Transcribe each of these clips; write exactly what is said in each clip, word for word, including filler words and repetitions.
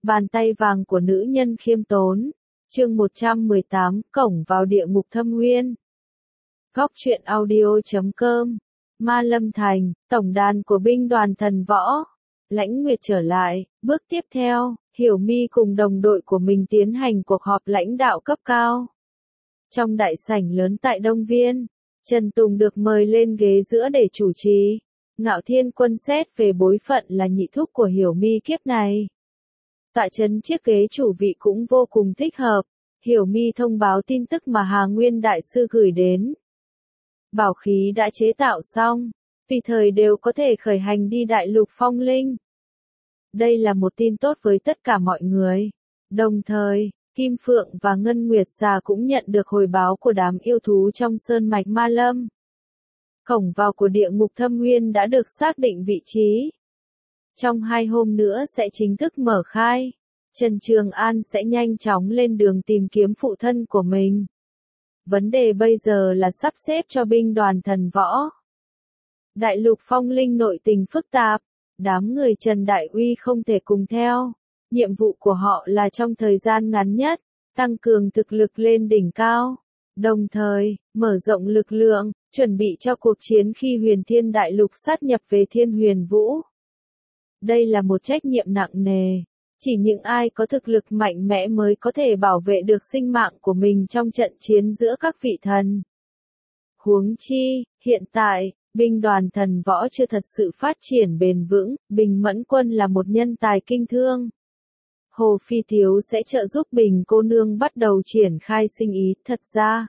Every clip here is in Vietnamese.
Bàn tay vàng của nữ nhân khiêm tốn. Chương một trăm mười tám, cổng vào địa ngục thâm uyên. Góc truyện audio chấm com. Ma Lâm Thành, tổng đàn của binh đoàn thần võ. Lãnh Nguyệt trở lại, bước tiếp theo, Hiểu Mi cùng đồng đội của mình tiến hành cuộc họp lãnh đạo cấp cao. Trong đại sảnh lớn tại Đông Viên, Trần Tùng được mời lên ghế giữa để chủ trì. Ngạo Thiên Quân xét về bối phận là nhị thúc của Hiểu Mi kiếp này. Tọa trấn chiếc ghế chủ vị cũng vô cùng thích hợp. Hiểu Mi thông báo tin tức mà Hà Nguyên Đại Sư gửi đến. Bảo khí đã chế tạo xong, tùy thời đều có thể khởi hành đi Đại Lục Phong Linh. Đây là một tin tốt với tất cả mọi người. Đồng thời, Kim Phượng và Ngân Nguyệt Xà cũng nhận được hồi báo của đám yêu thú trong sơn mạch Ma Lâm. Cổng vào của địa ngục thâm uyên đã được xác định vị trí. Trong hai hôm nữa sẽ chính thức mở khai. Trần Trường An sẽ nhanh chóng lên đường tìm kiếm phụ thân của mình. Vấn đề bây giờ là sắp xếp cho binh đoàn thần võ. Đại Lục Phong Linh nội tình phức tạp, đám người Trần Đại Uy không thể cùng theo. Nhiệm vụ của họ là trong thời gian ngắn nhất, tăng cường thực lực lên đỉnh cao. Đồng thời, mở rộng lực lượng, chuẩn bị cho cuộc chiến khi Huyền Thiên Đại Lục sát nhập về Thiên Huyền Vũ. Đây là một trách nhiệm nặng nề. Chỉ những ai có thực lực mạnh mẽ mới có thể bảo vệ được sinh mạng của mình trong trận chiến giữa các vị thần. Huống chi, hiện tại, binh đoàn thần võ chưa thật sự phát triển bền vững, Bình Mẫn Quân là một nhân tài kinh thương. Hồ Phi Thiếu sẽ trợ giúp Bình cô nương bắt đầu triển khai sinh ý. Thật ra,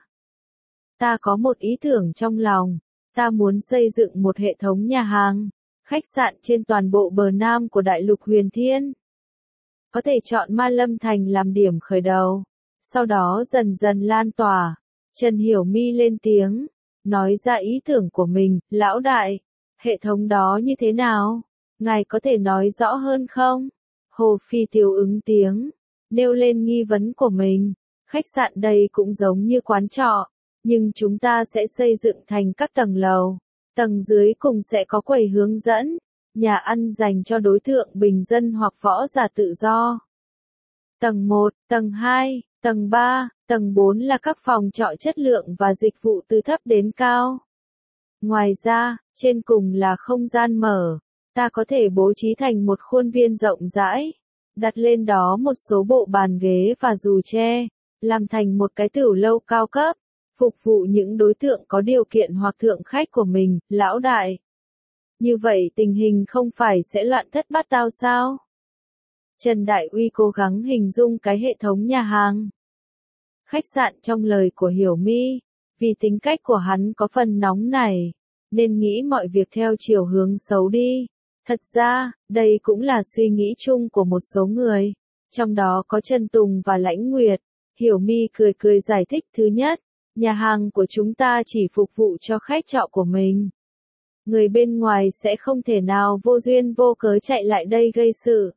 ta có một ý tưởng trong lòng, ta muốn xây dựng một hệ thống nhà hàng, khách sạn trên toàn bộ bờ nam của Đại Lục Huyền Thiên. Có thể chọn Ma Lâm Thành làm điểm khởi đầu, sau đó dần dần lan tỏa. Trần Hiểu Mi lên tiếng, nói ra ý tưởng của mình. Lão đại, hệ thống đó như thế nào? Ngài có thể nói rõ hơn không? Hồ Phi Thiếu ứng tiếng, nêu lên nghi vấn của mình. Khách sạn đây cũng giống như quán trọ, nhưng chúng ta sẽ xây dựng thành các tầng lầu. Tầng dưới cùng sẽ có quầy hướng dẫn, nhà ăn dành cho đối tượng bình dân hoặc võ giả tự do. Tầng một, tầng hai, tầng ba, tầng bốn là các phòng trọ chất lượng và dịch vụ từ thấp đến cao. Ngoài ra, trên cùng là không gian mở, ta có thể bố trí thành một khuôn viên rộng rãi, đặt lên đó một số bộ bàn ghế và dù tre, làm thành một cái tửu lâu cao cấp, phục vụ những đối tượng có điều kiện hoặc thượng khách của mình. Lão đại, như vậy tình hình không phải sẽ loạn thất bát tao sao? Trần Đại Uy cố gắng hình dung cái hệ thống nhà hàng, khách sạn trong lời của Hiểu Mi, vì tính cách của hắn có phần nóng nảy, nên nghĩ mọi việc theo chiều hướng xấu đi. Thật ra, đây cũng là suy nghĩ chung của một số người, trong đó có Trần Tùng và Lãnh Nguyệt. Hiểu Mi cười cười giải thích. Thứ nhất, nhà hàng của chúng ta chỉ phục vụ cho khách trọ của mình. Người bên ngoài sẽ không thể nào vô duyên vô cớ chạy lại đây gây sự.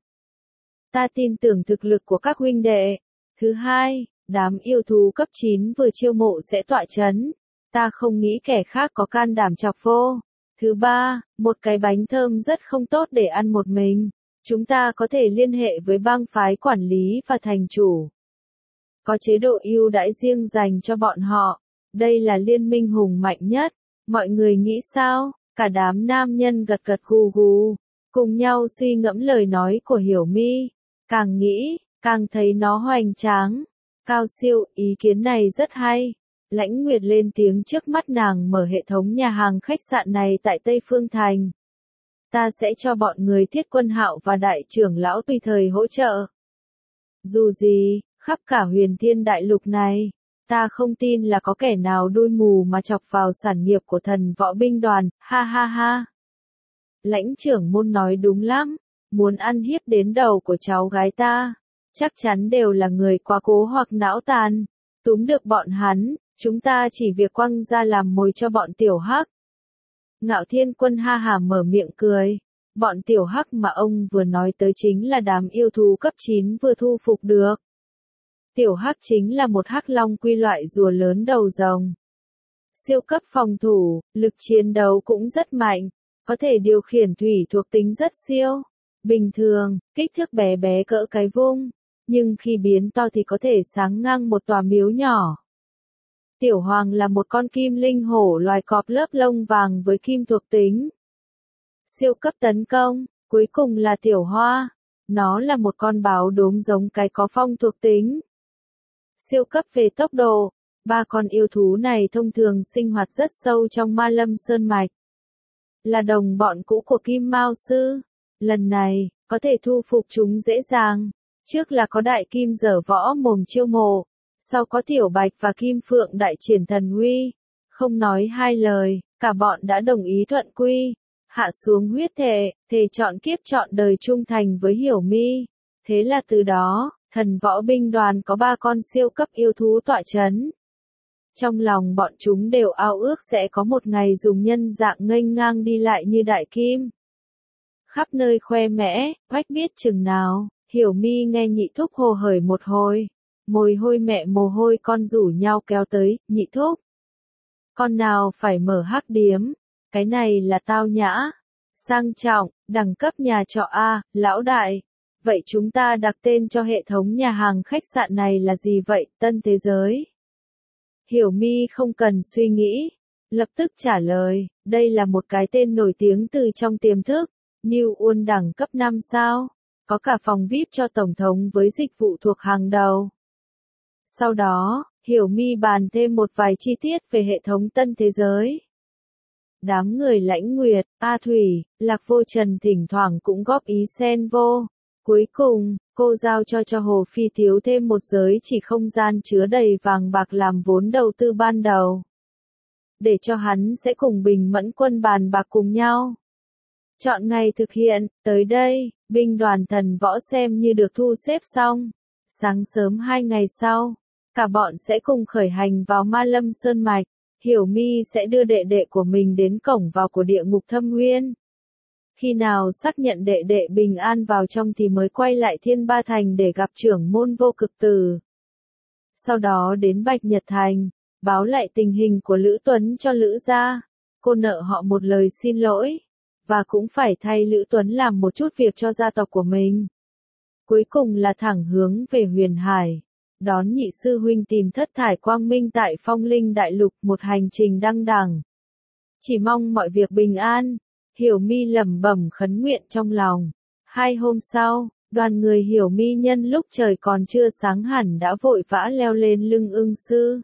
Ta tin tưởng thực lực của các huynh đệ. Thứ hai, đám yêu thú cấp chín vừa chiêu mộ sẽ tọa chấn. Ta không nghĩ kẻ khác có can đảm chọc vô. Thứ ba, một cái bánh thơm rất không tốt để ăn một mình. Chúng ta có thể liên hệ với bang phái quản lý và thành chủ. Có chế độ ưu đãi riêng dành cho bọn họ. Đây là liên minh hùng mạnh nhất. Mọi người nghĩ sao? Cả đám nam nhân gật gật gù gù, cùng nhau suy ngẫm lời nói của Hiểu Mi. Càng nghĩ, càng thấy nó hoành tráng, cao siêu. Ý kiến này rất hay. Lãnh Nguyệt lên tiếng. Trước mắt nàng mở hệ thống nhà hàng khách sạn này tại Tây Phương Thành. Ta sẽ cho bọn người Thiết Quân Hạo và đại trưởng lão tùy thời hỗ trợ. Dù gì, khắp cả Huyền Thiên Đại Lục này, ta không tin là có kẻ nào đuôi mù mà chọc vào sản nghiệp của thần võ binh đoàn. Ha ha ha. Lãnh trưởng môn nói đúng lắm. Muốn ăn hiếp đến đầu của cháu gái ta, chắc chắn đều là người quá cố hoặc não tàn. Túm được bọn hắn, chúng ta chỉ việc quăng ra làm mồi cho bọn tiểu hắc. Ngạo Thiên Quân ha hà mở miệng cười. Bọn tiểu hắc mà ông vừa nói tới chính là đám yêu thú cấp chín vừa thu phục được. Tiểu hắc chính là một hắc long quy loại rùa lớn đầu rồng. Siêu cấp phòng thủ, lực chiến đấu cũng rất mạnh, có thể điều khiển thủy thuộc tính rất siêu. Bình thường, kích thước bé bé cỡ cái vung, nhưng khi biến to thì có thể sáng ngang một tòa miếu nhỏ. Tiểu Hoàng là một con kim linh hổ loài cọp lớp lông vàng với kim thuộc tính. Siêu cấp tấn công, cuối cùng là Tiểu Hoa. Nó là một con báo đốm giống cái có phong thuộc tính. Siêu cấp về tốc độ, ba con yêu thú này thông thường sinh hoạt rất sâu trong Ma Lâm Sơn Mạch. Là đồng bọn cũ của Kim Mao Sư. Lần này, có thể thu phục chúng dễ dàng. Trước là có Đại Kim Dở Võ Mồm Chiêu Mộ, sau có Tiểu Bạch và Kim Phượng đại triển thần uy. Không nói hai lời, cả bọn đã đồng ý thuận quy, hạ xuống huyết thệ, thề chọn kiếp chọn đời trung thành với Hiểu Mi. Thế là từ đó, thần võ binh đoàn có ba con siêu cấp yêu thú tọa chấn. Trong lòng bọn chúng đều ao ước sẽ có một ngày dùng nhân dạng nghênh ngang đi lại như Đại Kim. Khắp nơi khoe mẽ, oách biết chừng nào, Hiểu Mi nghe nhị thúc hồ hởi một hồi. Mồi hôi mẹ mồ hôi con rủ nhau kéo tới, nhị thúc. Con nào phải mở hắc điếm, cái này là tao nhã, sang trọng, đẳng cấp nhà trọ A, lão đại. Vậy chúng ta đặt tên cho hệ thống nhà hàng khách sạn này là gì vậy, Tân Thế Giới? Hiểu Mi không cần suy nghĩ, lập tức trả lời, đây là một cái tên nổi tiếng từ trong tiềm thức, New Uôn đẳng cấp năm sao, có cả phòng vi ai pi cho Tổng thống với dịch vụ thuộc hàng đầu. Sau đó, Hiểu Mi bàn thêm một vài chi tiết về hệ thống Tân Thế Giới. Đám người Lãnh Nguyệt, A Thủy, Lạc Vô Trần thỉnh thoảng cũng góp ý xen vô. Cuối cùng, cô giao cho cho Hồ Phi Thiếu thêm một giới chỉ không gian chứa đầy vàng bạc làm vốn đầu tư ban đầu. Để cho hắn sẽ cùng Bình Mẫn Quân bàn bạc cùng nhau. Chọn ngày thực hiện, tới đây, binh đoàn thần võ xem như được thu xếp xong. Sáng sớm hai ngày sau, cả bọn sẽ cùng khởi hành vào Ma Lâm Sơn Mạch. Hiểu Mi sẽ đưa đệ đệ của mình đến cổng vào của địa ngục Thâm Nguyên. Khi nào xác nhận đệ đệ bình an vào trong thì mới quay lại Thiên Ba Thành để gặp trưởng môn Vô Cực Tử. Sau đó đến Bạch Nhật Thành, báo lại tình hình của Lữ Tuấn cho Lữ gia. Cô nợ họ một lời xin lỗi, và cũng phải thay Lữ Tuấn làm một chút việc cho gia tộc của mình. Cuối cùng là thẳng hướng về Huyền Hải, đón nhị sư huynh tìm thất thải quang minh tại Phong Linh Đại Lục, một hành trình đăng đẳng. Chỉ mong mọi việc bình an, Hiểu Mi lẩm bẩm khấn nguyện trong lòng. Hai hôm sau, đoàn người Hiểu Mi nhân lúc trời còn chưa sáng hẳn đã vội vã leo lên lưng ưng sư.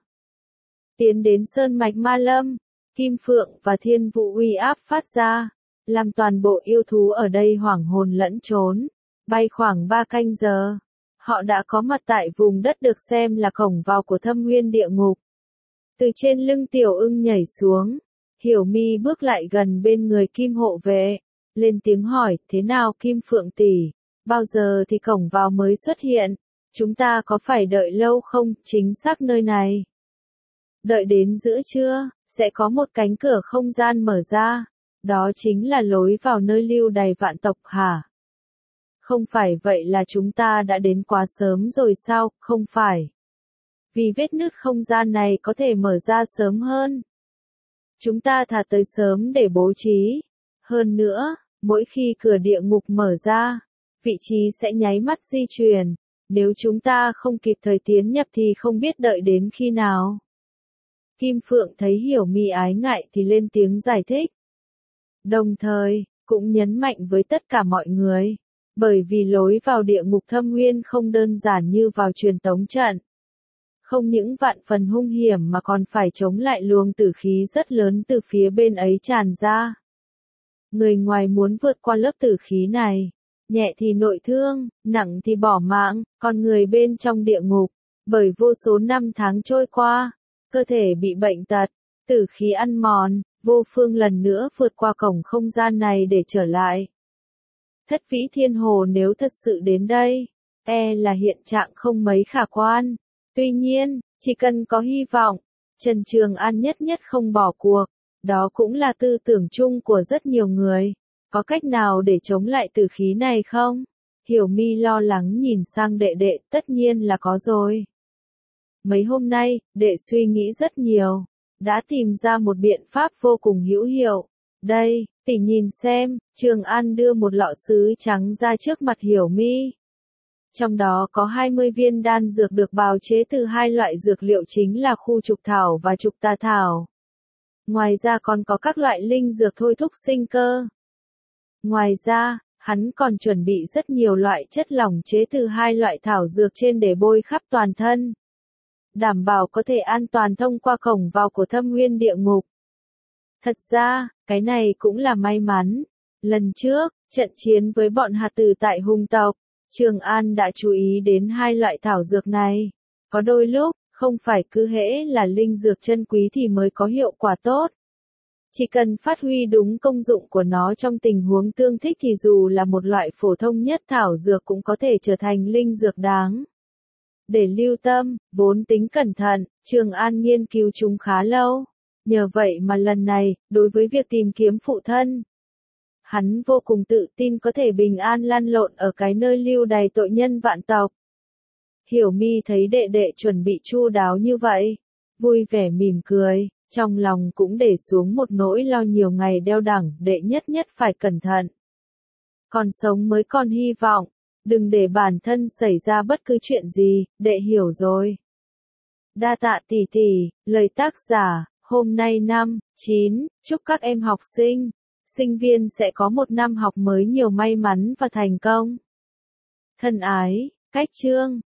Tiến đến sơn mạch Ma Lâm, Kim Phượng và Thiên Vũ uy áp phát ra, làm toàn bộ yêu thú ở đây hoảng hồn lẫn trốn. Bay khoảng ba canh giờ, họ đã có mặt tại vùng đất được xem là cổng vào của Thâm Nguyên địa ngục. Từ trên lưng tiểu ưng nhảy xuống, Hiểu Mi bước lại gần bên người Kim hộ vệ, lên tiếng hỏi, thế nào Kim Phượng tỷ, bao giờ thì cổng vào mới xuất hiện, chúng ta có phải đợi lâu không, chính xác nơi này. Đợi đến giữa trưa, sẽ có một cánh cửa không gian mở ra, đó chính là lối vào nơi lưu đày vạn tộc hả? Không phải vậy là chúng ta đã đến quá sớm rồi sao, không phải. Vì vết nứt không gian này có thể mở ra sớm hơn. Chúng ta thà tới sớm để bố trí. Hơn nữa, mỗi khi cửa địa ngục mở ra, vị trí sẽ nháy mắt di chuyển. Nếu chúng ta không kịp thời tiến nhập thì không biết đợi đến khi nào. Kim Phượng thấy Hiểu Mi ái ngại thì lên tiếng giải thích. Đồng thời, cũng nhấn mạnh với tất cả mọi người. Bởi vì lối vào địa ngục Thâm Nguyên không đơn giản như vào truyền tống trận. Không những vạn phần hung hiểm mà còn phải chống lại luồng tử khí rất lớn từ phía bên ấy tràn ra. Người ngoài muốn vượt qua lớp tử khí này, nhẹ thì nội thương, nặng thì bỏ mạng, còn người bên trong địa ngục, bởi vô số năm tháng trôi qua, cơ thể bị bệnh tật, tử khí ăn mòn, vô phương lần nữa vượt qua cổng không gian này để trở lại. Thất Vĩ Thiên Hồ nếu thật sự đến đây, e là hiện trạng không mấy khả quan. Tuy nhiên, chỉ cần có hy vọng, Trần Trường An nhất nhất không bỏ cuộc. Đó cũng là tư tưởng chung của rất nhiều người. Có cách nào để chống lại tử khí này không? Hiểu Mi lo lắng nhìn sang đệ đệ, tất nhiên là có rồi. Mấy hôm nay, đệ suy nghĩ rất nhiều, đã tìm ra một biện pháp vô cùng hữu hiệu. Đây, Tỷ nhìn xem, Trường An đưa một lọ sứ trắng ra trước mặt Hiểu My. Trong đó có hai mươi viên đan dược được bào chế từ hai loại dược liệu chính là khu trục thảo và trục tà thảo. Ngoài ra còn có các loại linh dược thôi thúc sinh cơ. Ngoài ra, hắn còn chuẩn bị rất nhiều loại chất lỏng chế từ hai loại thảo dược trên để bôi khắp toàn thân. Đảm bảo có thể an toàn thông qua cổng vào của Thâm Nguyên địa ngục. Thật ra, cái này cũng là may mắn. Lần trước, trận chiến với bọn hạt tử tại hung tộc, Trường An đã chú ý đến hai loại thảo dược này. Có đôi lúc, không phải cứ hễ là linh dược chân quý thì mới có hiệu quả tốt. Chỉ cần phát huy đúng công dụng của nó trong tình huống tương thích thì dù là một loại phổ thông nhất thảo dược cũng có thể trở thành linh dược đáng để lưu tâm, vốn tính cẩn thận, Trường An nghiên cứu chúng khá lâu. Nhờ vậy mà lần này, đối với việc tìm kiếm phụ thân, hắn vô cùng tự tin có thể bình an lăn lộn ở cái nơi lưu đày tội nhân vạn tộc. Hiểu My thấy đệ đệ chuẩn bị chu đáo như vậy, vui vẻ mỉm cười, trong lòng cũng để xuống một nỗi lo nhiều ngày đeo đẳng, đệ nhất nhất phải cẩn thận. Còn sống mới còn hy vọng, đừng để bản thân xảy ra bất cứ chuyện gì, đệ hiểu rồi. Đa tạ tỷ tỷ, lời tác giả, hôm nay năm, chín, chúc các em học sinh, sinh viên sẽ có một năm học mới nhiều may mắn và thành công. Thân ái, Cách Chương.